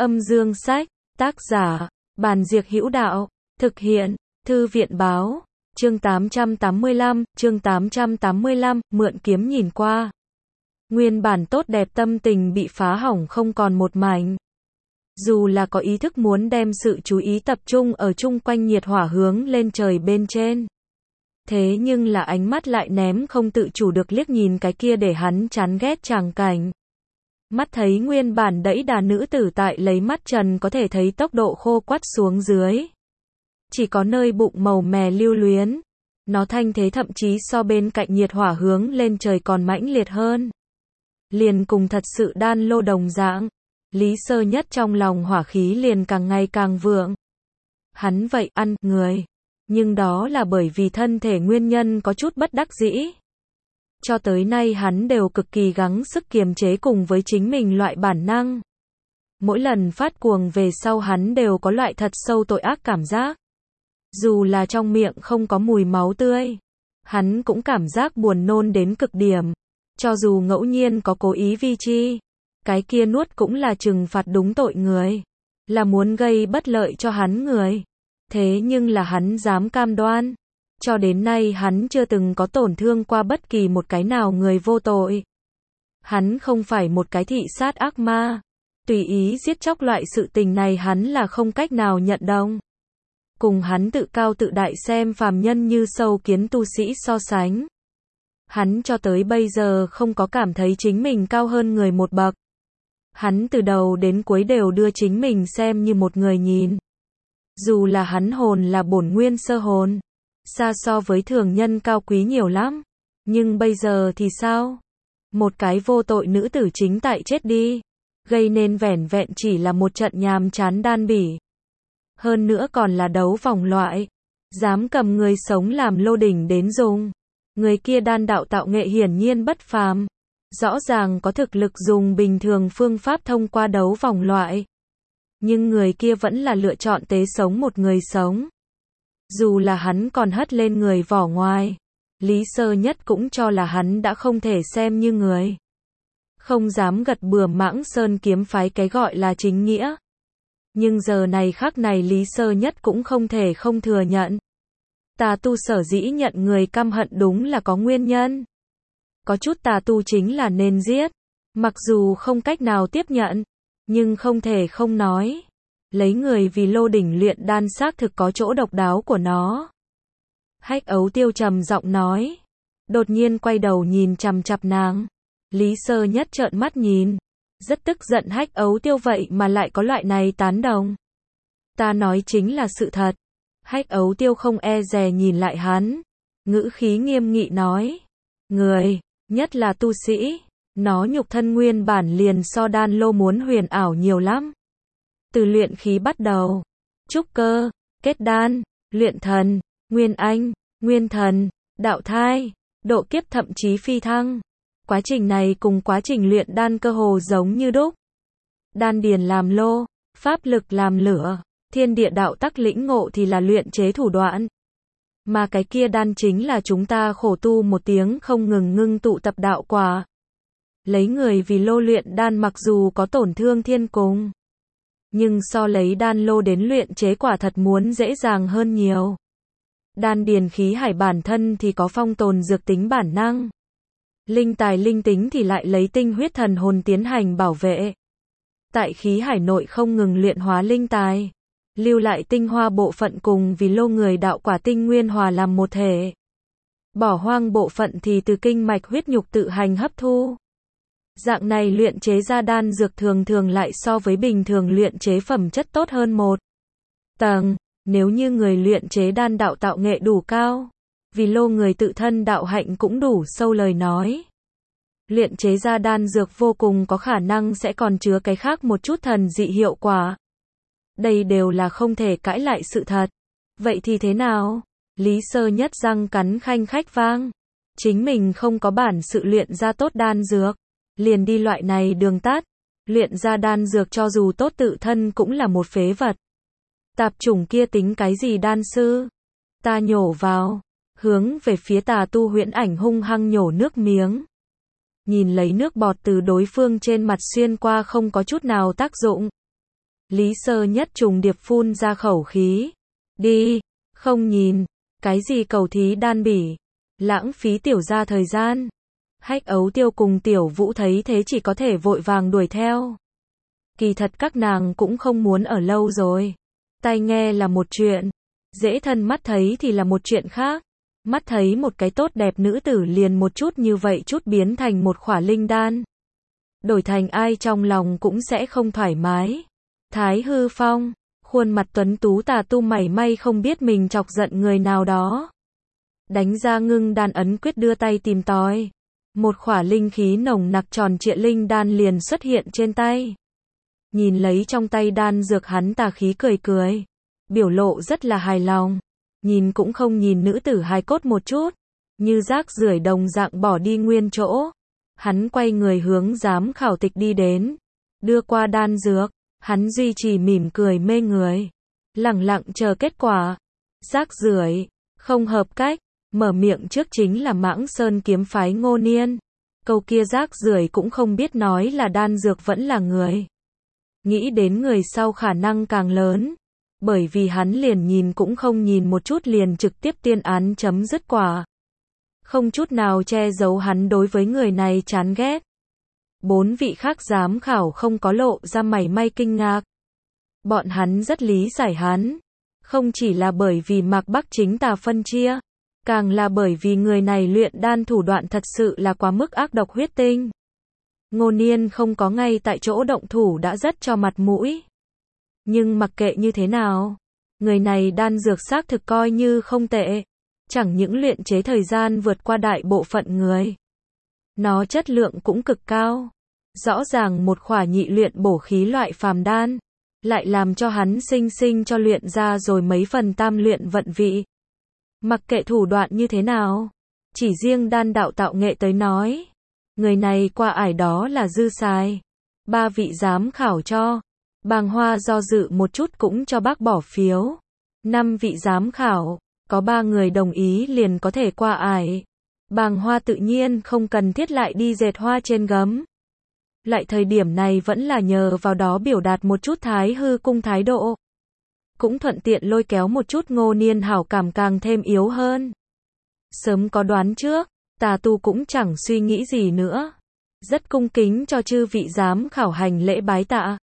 Âm dương sách, tác giả, Bàn Diệc Hữu Đạo, thực hiện, Thư viện báo, chương 885, mượn kiếm nhìn qua. Nguyên bản tốt đẹp tâm tình bị phá hỏng không còn một mảnh. Dù là có ý thức muốn đem sự chú ý tập trung ở chung quanh nhiệt hỏa hướng lên trời bên trên. Thế nhưng là ánh mắt lại ném không tự chủ được liếc nhìn cái kia để hắn chán ghét tràng cảnh. Mắt thấy nguyên bản đẫy đà nữ tử tại lấy mắt trần có thể thấy tốc độ khô quắt xuống dưới. Chỉ có nơi bụng màu mè lưu luyến. Nó thanh thế thậm chí so bên cạnh nhiệt hỏa hướng lên trời còn mãnh liệt hơn. Liền cùng thật sự đan lô đồng dạng. Lý Sơ Nhất trong lòng hỏa khí liền càng ngày càng vượng. Hắn vậy ăn người. Nhưng đó là bởi vì thân thể nguyên nhân có chút bất đắc dĩ. Cho tới nay hắn đều cực kỳ gắng sức kiềm chế cùng với chính mình loại bản năng. Mỗi lần phát cuồng về sau hắn đều có loại thật sâu tội ác cảm giác. Dù là trong miệng không có mùi máu tươi, hắn cũng cảm giác buồn nôn đến cực điểm. Cho dù ngẫu nhiên có cố ý vi chi, cái kia nuốt cũng là trừng phạt đúng tội người. Là muốn gây bất lợi cho hắn người. Thế nhưng là hắn dám cam đoan. Cho đến nay hắn chưa từng có tổn thương qua bất kỳ một cái nào người vô tội. Hắn không phải một cái thị sát ác ma. Tùy ý giết chóc loại sự tình này hắn là không cách nào nhận đồng. Cùng hắn tự cao tự đại xem phàm nhân như sâu kiến tu sĩ so sánh. Hắn cho tới bây giờ không có cảm thấy chính mình cao hơn người một bậc. Hắn từ đầu đến cuối đều đưa chính mình xem như một người nhìn. Dù là hắn hồn là bổn nguyên sơ hồn. Xa so với thường nhân cao quý nhiều lắm. Nhưng bây giờ thì sao? Một cái vô tội nữ tử chính tại chết đi. Gây nên vẻn vẹn chỉ là một trận nhàm chán đan bỉ. Hơn nữa còn là đấu vòng loại. Dám cầm người sống làm lô đỉnh đến dùng. Người kia đan đạo tạo nghệ hiển nhiên bất phàm. Rõ ràng có thực lực dùng bình thường phương pháp thông qua đấu vòng loại. Nhưng người kia vẫn là lựa chọn tế sống một người sống. Dù là hắn còn hất lên người vỏ ngoài. Lý Sơ Nhất cũng cho là hắn đã không thể xem như người. Không dám gật bừa Mãng Sơn kiếm phái cái gọi là chính nghĩa. Nhưng giờ này khắc này Lý Sơ Nhất cũng không thể không thừa nhận. Tà tu sở dĩ nhận người căm hận đúng là có nguyên nhân. Có chút tà tu chính là nên giết. Mặc dù không cách nào tiếp nhận. Nhưng không thể không nói. Lấy người vì lô đỉnh luyện đan xác thực có chỗ độc đáo của nó. Hách Ấu Tiêu trầm giọng nói. Đột nhiên quay đầu nhìn chằm chằm nàng. Lý Sơ Nhất trợn mắt nhìn. Rất tức giận Hách Ấu Tiêu vậy mà lại có loại này tán đồng. Ta nói chính là sự thật. Hách Ấu Tiêu không e dè nhìn lại hắn. Ngữ khí nghiêm nghị nói. Người, nhất là tu sĩ. Nó nhục thân nguyên bản liền so đan lô muốn huyền ảo nhiều lắm. Từ luyện khí bắt đầu. Trúc cơ, kết đan, luyện thần, nguyên anh, nguyên thần, đạo thai, độ kiếp thậm chí phi thăng. Quá trình này cùng quá trình luyện đan cơ hồ giống như đúc. Đan điền làm lô, pháp lực làm lửa, thiên địa đạo tắc lĩnh ngộ thì là luyện chế thủ đoạn. Mà cái kia đan chính là chúng ta khổ tu một tiếng không ngừng ngưng tụ tập đạo quả. Lấy người vì lô luyện đan mặc dù có tổn thương thiên cung. Nhưng so lấy đan lô đến luyện chế quả thật muốn dễ dàng hơn nhiều. Đan điền khí hải bản thân thì có phong tồn dược tính bản năng. Linh tài linh tính thì lại lấy tinh huyết thần hồn tiến hành bảo vệ. Tại khí hải nội không ngừng luyện hóa linh tài. Lưu lại tinh hoa bộ phận cùng vì lô người đạo quả tinh nguyên hòa làm một thể. Bỏ hoang bộ phận thì từ kinh mạch huyết nhục tự hành hấp thu. Dạng này luyện chế ra đan dược thường thường lại so với bình thường luyện chế phẩm chất tốt hơn một tầng. Nếu như người luyện chế đan đạo tạo nghệ đủ cao, vì lô người tự thân đạo hạnh cũng đủ sâu lời nói. Luyện chế ra đan dược vô cùng có khả năng sẽ còn chứa cái khác một chút thần dị hiệu quả. Đây đều là không thể cãi lại sự thật. Vậy thì thế nào? Lý Sơ Nhất răng cắn khanh khách vang. Chính mình không có bản sự luyện ra tốt đan dược. Liền đi loại này đường tắt. Luyện ra đan dược cho dù tốt tự thân cũng là một phế vật. Tạp chủng kia tính cái gì đan sư? Ta nhổ vào. Hướng về phía tà tu Huyễn Ảnh hung hăng nhổ nước miếng. Nhìn lấy nước bọt từ đối phương trên mặt xuyên qua không có chút nào tác dụng. Lý Sơ Nhất trùng điệp phun ra khẩu khí. Đi, không nhìn, cái gì cầu thí đan bỉ, lãng phí tiểu gia thời gian. Hách Ấu Tiêu cùng Tiểu Vũ thấy thế chỉ có thể vội vàng đuổi theo. Kỳ thật các nàng cũng không muốn ở lâu rồi. Tai nghe là một chuyện, dễ thân mắt thấy thì là một chuyện khác. Mắt thấy một cái tốt đẹp nữ tử liền một chút như vậy chút biến thành một khỏa linh đan. Đổi thành ai trong lòng cũng sẽ không thoải mái. Thái Hư Phong, khuôn mặt tuấn tú tà tu mảy may không biết mình chọc giận người nào đó. Đánh ra ngưng đan ấn quyết đưa tay tìm tòi. Một khỏa linh khí nồng nặc tròn trịa linh đan liền xuất hiện trên tay. Nhìn lấy trong tay đan dược hắn tà khí cười cười. Biểu lộ rất là hài lòng. Nhìn cũng không nhìn nữ tử hài cốt một chút. Như rác rưởi đồng dạng bỏ đi nguyên chỗ. Hắn quay người hướng giám khảo tịch đi đến. Đưa qua đan dược. Hắn duy trì mỉm cười mê người. Lẳng lặng chờ kết quả. Rác rưởi, không hợp cách. Mở miệng trước chính là Mãng Sơn kiếm phái Ngô Niên. Câu kia rác rưởi cũng không biết nói là đan dược vẫn là người. Nghĩ đến người sau khả năng càng lớn. Bởi vì hắn liền nhìn cũng không nhìn một chút liền trực tiếp tuyên án chấm dứt quả. Không chút nào che giấu hắn đối với người này chán ghét. 4 vị khác giám khảo không có lộ ra mảy may kinh ngạc. Bọn hắn rất lý giải hắn. Không chỉ là bởi vì Mạc Bắc chính tà phân chia. Càng là bởi vì người này luyện đan thủ đoạn thật sự là quá mức ác độc huyết tinh. Ngô Niên không có ngay tại chỗ động thủ đã rất cho mặt mũi. Nhưng mặc kệ như thế nào, người này đan dược xác thực coi như không tệ. Chẳng những luyện chế thời gian vượt qua đại bộ phận người. Nó chất lượng cũng cực cao. Rõ ràng một khỏa nhị luyện bổ khí loại phàm đan. Lại làm cho hắn sinh sinh cho luyện ra rồi mấy phần tam luyện vận vị. Mặc kệ thủ đoạn như thế nào, chỉ riêng đan đạo tạo nghệ tới nói, người này qua ải đó là dư xài. 3 vị giám khảo cho, Bàng Hoa do dự một chút cũng cho bác bỏ phiếu. 5 vị giám khảo, có 3 người đồng ý liền có thể qua ải. Bàng Hoa tự nhiên không cần thiết lại đi dệt hoa trên gấm. Lại thời điểm này vẫn là nhờ vào đó biểu đạt một chút Thái Hư cung thái độ. Cũng thuận tiện lôi kéo một chút Ngô Niên hảo cảm càng thêm yếu hơn. Sớm có đoán trước, tà tu cũng chẳng suy nghĩ gì nữa. Rất cung kính cho chư vị giám khảo hành lễ bái tạ.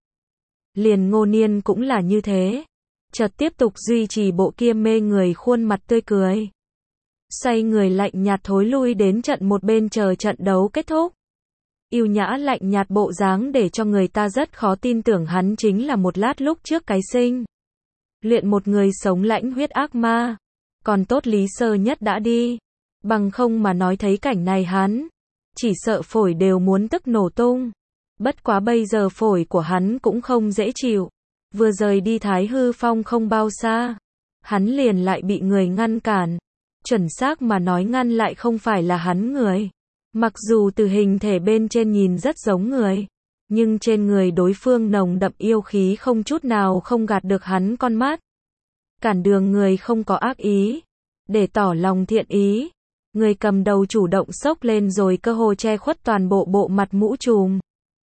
Liền Ngô Niên cũng là như thế. Chợt tiếp tục duy trì bộ kia mê người khuôn mặt tươi cười. Xoay người lạnh nhạt thối lui đến trận một bên chờ trận đấu kết thúc. Yêu nhã lạnh nhạt bộ dáng để cho người ta rất khó tin tưởng hắn chính là một lát lúc trước cái sinh. Luyện một người sống lãnh huyết ác ma. Còn tốt Lý Sơ Nhất đã đi. Bằng không mà nói thấy cảnh này hắn. Chỉ sợ phổi đều muốn tức nổ tung. Bất quá bây giờ phổi của hắn cũng không dễ chịu. Vừa rời đi Thái Hư Phong không bao xa. Hắn liền lại bị người ngăn cản. Chuẩn xác mà nói ngăn lại không phải là hắn người. Mặc dù từ hình thể bên trên nhìn rất giống người. Nhưng trên người đối phương nồng đậm yêu khí không chút nào không gạt được hắn con mắt. Cản đường người không có ác ý. Để tỏ lòng thiện ý. Người cầm đầu chủ động xốc lên rồi cơ hồ che khuất toàn bộ bộ mặt mũ trùm.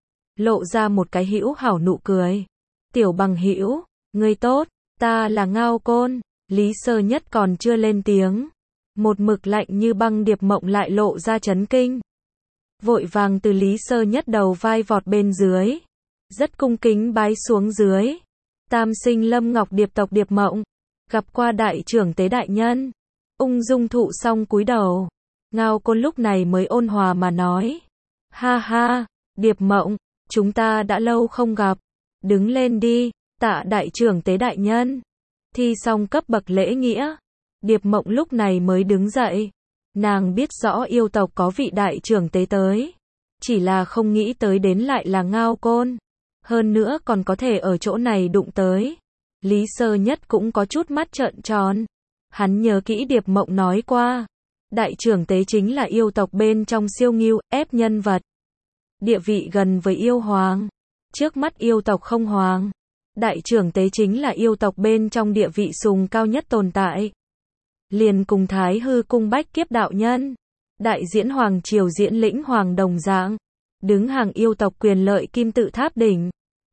Lộ ra một cái hữu hảo nụ cười. Tiểu Bằng hữu, ngươi tốt, ta là Ngao Côn. Lý Sơ Nhất còn chưa lên tiếng. Một mực lạnh như băng Điệp Mộng lại lộ ra chấn kinh. Vội vàng từ Lý Sơ Nhất đầu vai vọt bên dưới. Rất cung kính bái xuống dưới. Tam sinh Lâm Ngọc Điệp tộc Điệp Mộng. Gặp qua đại trưởng tế đại nhân. Ung dung thụ xong cúi đầu. Ngao Côn lúc này mới ôn hòa mà nói. Ha ha, Điệp Mộng, chúng ta đã lâu không gặp. Đứng lên đi, tạ đại trưởng tế đại nhân. Thi xong cấp bậc lễ nghĩa. Điệp Mộng lúc này mới đứng dậy. Nàng biết rõ yêu tộc có vị đại trưởng tế tới. Chỉ là không nghĩ tới đến lại là Ngao Côn. Hơn nữa còn có thể ở chỗ này đụng tới. Lý Sơ Nhất cũng có chút mắt trợn tròn. Hắn nhớ kỹ Điệp Mộng nói qua. Đại trưởng tế chính là yêu tộc bên trong siêu ngưu, ép nhân vật. Địa vị gần với yêu hoàng. Trước mắt yêu tộc không hoàng. Đại trưởng tế chính là yêu tộc bên trong địa vị sùng cao nhất tồn tại. Liền cùng Thái Hư cung bách kiếp đạo nhân. Đại diễn hoàng triều diễn lĩnh hoàng đồng dạng. Đứng hàng yêu tộc quyền lợi kim tự tháp đỉnh.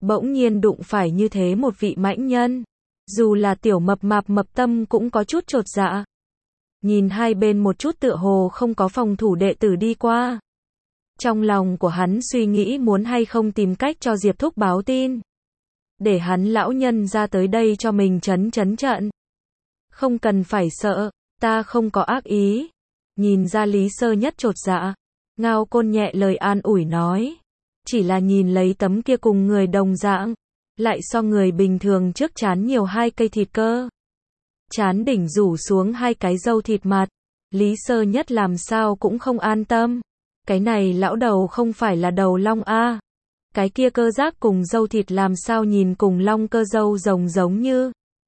Bỗng nhiên đụng phải như thế một vị mãnh nhân. Dù là tiểu mập mạp mập tâm cũng có chút chột dạ. Nhìn hai bên một chút tựa hồ không có phòng thủ đệ tử đi qua. Trong lòng của hắn suy nghĩ muốn hay không tìm cách cho Diệp Thúc báo tin. Để hắn lão nhân ra tới đây cho mình chấn trận. Không cần phải sợ, ta không có ác ý. Nhìn ra Lý Sơ Nhất chột dạ. Ngao Côn nhẹ lời an ủi nói. Chỉ là nhìn lấy tấm kia cùng người đồng dạng. Lại so người bình thường trước trán nhiều 2 cây thịt cơ. Trán đỉnh rủ xuống 2 cái râu thịt mặt. Lý Sơ Nhất làm sao cũng không an tâm. Cái này lão đầu không phải là đầu long a. Cái kia cơ giác cùng râu thịt làm sao nhìn cùng long cơ râu rồng giống như.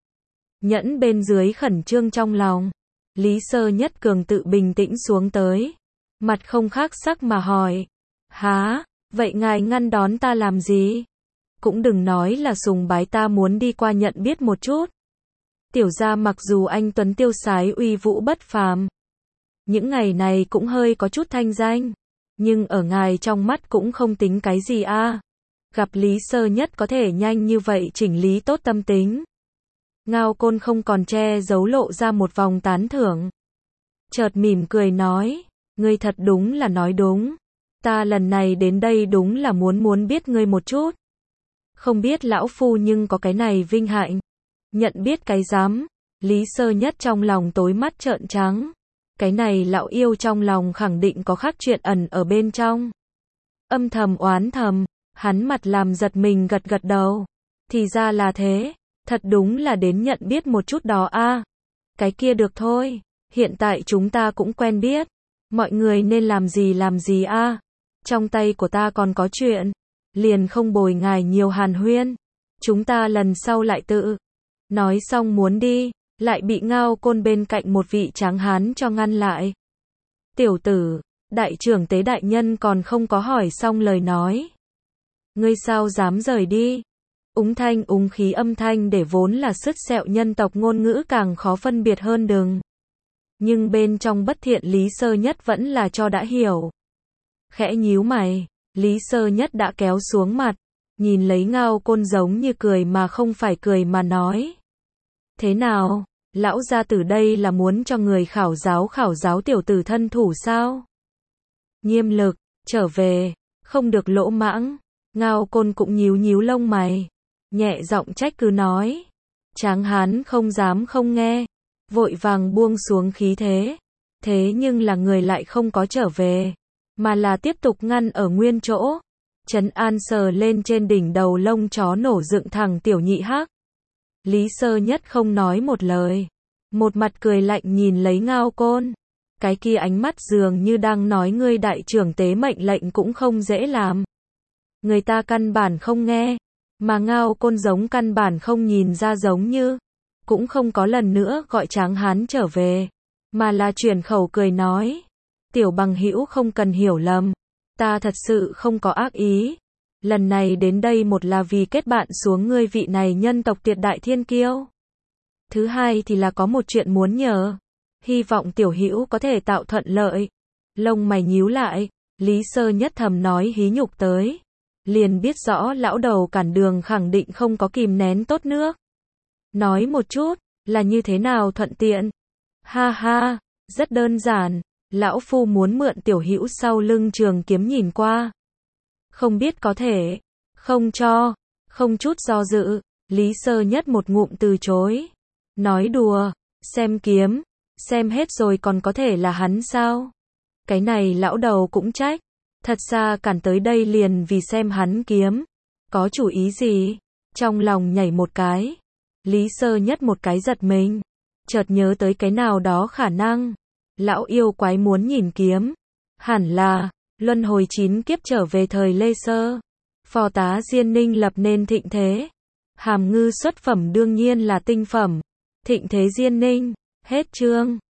Nhẫn bên dưới khẩn trương trong lòng. Lý Sơ Nhất cường tự bình tĩnh xuống tới. Mặt không khác sắc mà hỏi. Há, vậy ngài ngăn đón ta làm gì? Cũng đừng nói là sùng bái, ta muốn đi qua nhận biết một chút. Tiểu gia mặc dù anh tuấn tiêu sái uy vũ bất phàm. Những ngày này cũng hơi có chút thanh danh. Nhưng ở ngài trong mắt cũng không tính cái gì a. Gặp Lý Sơ Nhất có thể nhanh như vậy chỉnh lý tốt tâm tính. Ngao Côn không còn che giấu lộ ra một vòng tán thưởng. Chợt mỉm cười nói, ngươi thật đúng là nói đúng. Ta lần này đến đây đúng là muốn biết ngươi một chút. Không biết lão phu nhưng có cái này vinh hạnh. Nhận biết cái dám. Lý Sơ Nhất trong lòng tối mắt trợn trắng. Cái này lão yêu trong lòng khẳng định có khác chuyện ẩn ở bên trong. Âm thầm oán thầm, hắn mặt làm giật mình gật đầu. Thì ra là thế, thật đúng là đến nhận biết một chút đó a. Cái kia được thôi, hiện tại chúng ta cũng quen biết. Mọi người nên làm gì a. Trong tay của ta còn có chuyện, liền không bồi ngài nhiều hàn huyên. Chúng ta lần sau lại tự. Nói xong muốn đi, lại bị Ngao Côn bên cạnh một vị tráng hán cho ngăn lại. Tiểu tử, đại trưởng tế đại nhân còn không có hỏi xong lời nói. Ngươi sao dám rời đi? Úng thanh úng khí âm thanh để vốn là sứt sẹo nhân tộc ngôn ngữ càng khó phân biệt hơn đừng. Nhưng bên trong bất thiện Lý Sơ Nhất vẫn là cho đã hiểu. Khẽ nhíu mày, Lý Sơ Nhất đã kéo xuống mặt, nhìn lấy Ngao Côn giống như cười mà không phải cười mà nói. Thế nào, lão gia tử đây là muốn cho người khảo giáo tiểu tử thân thủ sao? Nghiêm lực, trở về, không được lỗ mãng. Ngao Côn cũng nhíu lông mày, nhẹ giọng trách cứ nói. Tráng hán không dám không nghe, vội vàng buông xuống khí thế. Thế nhưng là người lại không có trở về, mà là tiếp tục ngăn ở nguyên chỗ. Trấn An sờ lên trên đỉnh đầu lông chó nổ dựng thẳng tiểu nhị hắc. Lý Sơ Nhất không nói một lời, một mặt cười lạnh nhìn lấy Ngao Côn. Cái kia ánh mắt dường như đang nói ngươi đại trưởng tế mệnh lệnh cũng không dễ làm. Người ta căn bản không nghe, mà Ngao Côn giống căn bản không nhìn ra giống như, cũng không có lần nữa gọi tráng hán trở về, mà là chuyển khẩu cười nói. Tiểu bằng hữu không cần hiểu lầm, ta thật sự không có ác ý. Lần này đến đây một là vì kết bạn xuống ngươi vị này nhân tộc tuyệt đại thiên kiêu. Thứ hai thì là có một chuyện muốn nhờ. Hy vọng tiểu hữu có thể tạo thuận lợi. Lông mày nhíu lại, Lý Sơ Nhất thầm nói hí nhục tới. Liền biết rõ lão đầu cản đường khẳng định không có kìm nén tốt nước. Nói một chút, là như thế nào thuận tiện? Ha ha, rất đơn giản. Lão phu muốn mượn tiểu hữu sau lưng trường kiếm nhìn qua. Không biết có thể, không cho, không chút do dự, Lý Sơ Nhất một ngụm từ chối. Nói đùa, xem kiếm, xem hết rồi còn có thể là hắn sao? Cái này lão đầu cũng trách, thật ra cản tới đây liền vì xem hắn kiếm. Có chủ ý gì? Trong lòng nhảy một cái. Lý Sơ Nhất một cái giật mình, chợt nhớ tới cái nào đó khả năng. Lão yêu quái muốn nhìn kiếm, hẳn là luân hồi 9 kiếp trở về thời Lê Sơ. Phò tá Diên Ninh lập nên thịnh thế. Hàm ngư xuất phẩm đương nhiên là tinh phẩm. Thịnh thế Diên Ninh, hết chương.